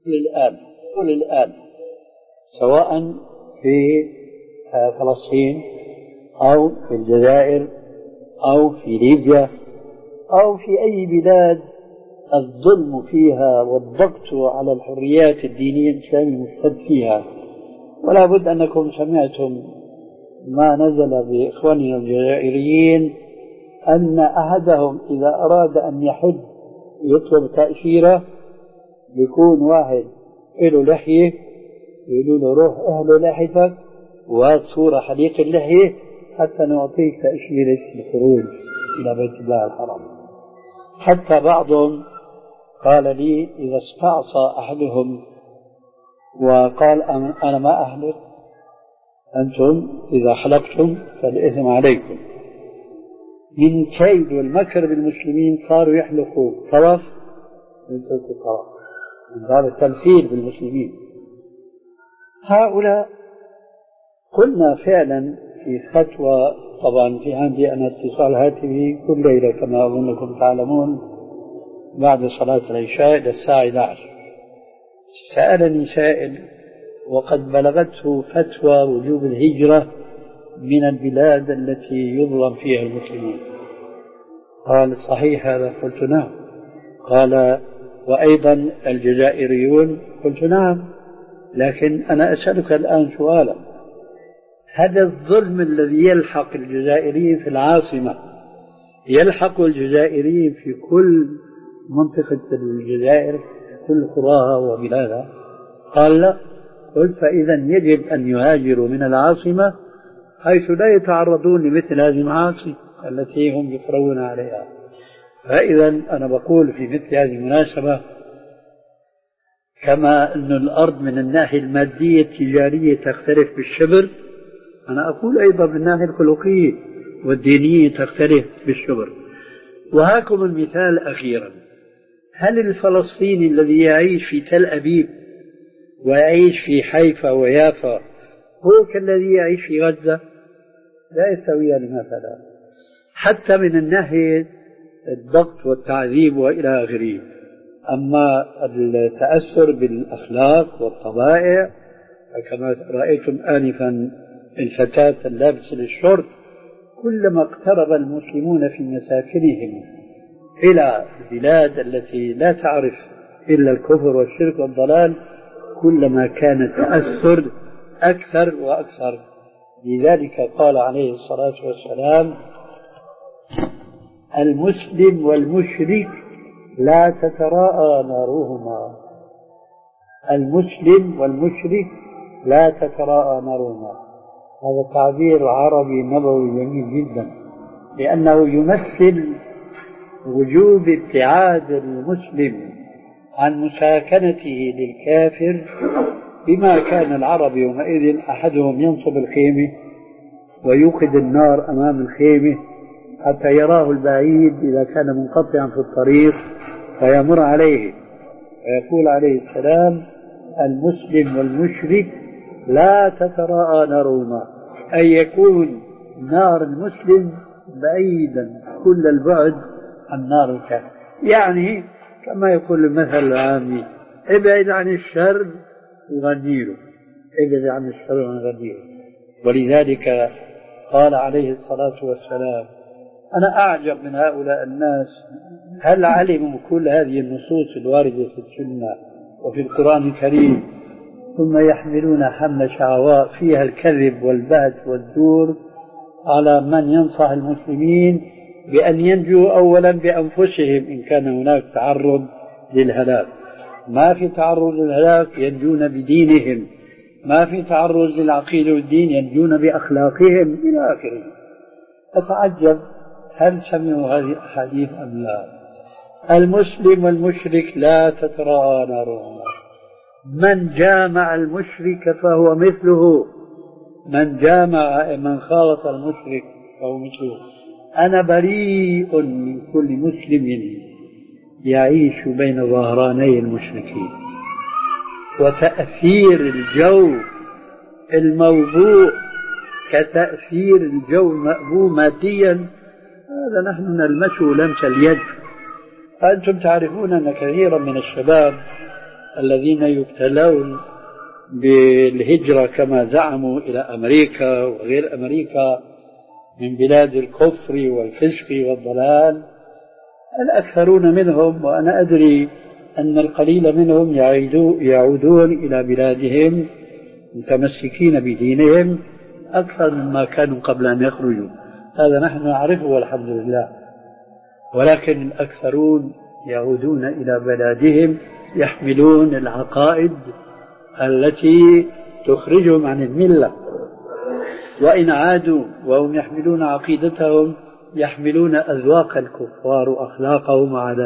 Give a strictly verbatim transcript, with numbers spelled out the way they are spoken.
للآن وللآن سواء في فلسطين أو في الجزائر أو في ليبيا أو في أي بلاد الظلم فيها والضغط على الحريات الدينية الإسلامية مشتد فيها. ولا بد أنكم سمعتم ما نزل بإخواننا الجزائريين أن أحدهم إذا أراد أن يحج يطلب تأشيرة يكون واحد له لحية يقولوا له روح اهل لحيتك وصورة حديق اللحية حتى نعطيك تأشيرة الخروج إلى بيت الله الحرام. حتى بعضهم قال لي إذا استعصى أحدهم وقال أنا ما أحلق، أنتم إذا حلقتم فالإثم عليكم. من كيد والمكر بالمسلمين صاروا يحلقوا طرف من تلك الطرف من باب التمثيل بالمسلمين. هؤلاء قلنا فعلا في فتوى، طبعا في عندي أنا اتصال هاتفي كل ليلة كما أظنكم تعلمون بعد صلاة العشاء إلى الساعة إحدى عشر. سألني سائل وقد بلغته فتوى وجوب الهجرة من البلاد التي يظلم فيها المسلمين. قال صحيح هذا؟ قلت نعم. قال وأيضا الجزائريون؟ قلت نعم. لكن أنا أسألك الآن سؤالا، هذا الظلم الذي يلحق الجزائريين في العاصمة يلحق الجزائريين في كل منطقة الجزائر كل قراها وبلادها؟ قال لا. قلت فإذا يجب أن يهاجروا من العاصمة حيث لا يتعرضون لمثل هذه المعاصي التي هم يفرون عليها. فإذا أنا بقول في مثل هذه المناسبة كما أن الأرض من الناحية المادية التجارية تختلف بالشبر، أنا أقول أيضا من الناحية الخلقية والدينية تختلف بالشبر. وهاكم المثال أخيرا، هل الفلسطيني الذي يعيش في تل أبيب ويعيش في حيفا ويافا هو كالذي يعيش في غزة؟ لا يستويان مثلا، حتى من الناحية الضغط والتعذيب وإلى آخره. أما التأثر بالأخلاق والطبائع كما رأيتم آنفا الفتاة اللابسة للشرط، كلما اقترب المسلمون في مساكنهم إلى البلاد التي لا تعرف إلا الكفر والشرك والضلال كلما كان التأثر أكثر وأكثر. لذلك قال عليه الصلاة والسلام المسلم والمشرك لا تتراءى نارهما. المسلم والمشرك لا تتراءى نارهما. هذا تعبير عربي نبوي جميل جدا، لأنه يمثل وجوب ابتعاد المسلم عن مساكنته للكافر، بما كان العرب يومئذ أحدهم ينصب الخيمة ويوقد النار أمام الخيمة حتى يراه البعيد إذا كان منقطعا في الطريق فيمر عليه، ويقول عليه السلام المسلم والمشرك لا تتراءى نارهما، أي يكون نار المسلم بعيدا كل البعد عن نار الكافر. يعني كما يقول المثل العامي ابعد عن الشر وغنيله، ابعد عن الشر وغنيله. ولذلك قال عليه الصلاة والسلام أنا أعجب من هؤلاء الناس، هل علموا كل هذه النصوص الواردة في السنة وفي القرآن الكريم ثم يحملون حمل شعواء فيها الكذب والبهت والزور على من ينصح المسلمين بأن ينجوا أولا بأنفسهم إن كان هناك تعرض للهلاك. ما في تعرض للهلاك ينجون بدينهم، ما في تعرض للعقيدة والدين ينجون بأخلاقهم إلى آخره. أتعجب هل سمعوا هذه الأحاديث أم لا؟ المسلم والمشرك لا تتراءى نارهما، من جامع المشرك فهو مثله، من جامع من خالط المشرك فهو مثله. أنا بريء من كل مسلم يعيش بين ظهراني المشركين، وتأثير الجو الموضوع كتأثير الجو المأبوء ماديا هذا نحن نلمسه لمس اليد. أنتم تعرفون أن كثيرا من الشباب الذين يبتلون بالهجرة كما زعموا إلى أمريكا وغير أمريكا من بلاد الكفر والفسق والضلال، الأكثرون منهم، وأنا أدري أن القليل منهم يعودون إلى بلادهم متمسكين بدينهم أكثر مما كانوا قبل أن يخرجوا. هذا نحن نعرفه والحمد لله. ولكن الأكثرون يعودون إلى بلادهم يحملون العقائد التي تخرجهم عن الملة، وإن عادوا وهم يحملون عقيدتهم يحملون أذواق الكفار وأخلاقهم على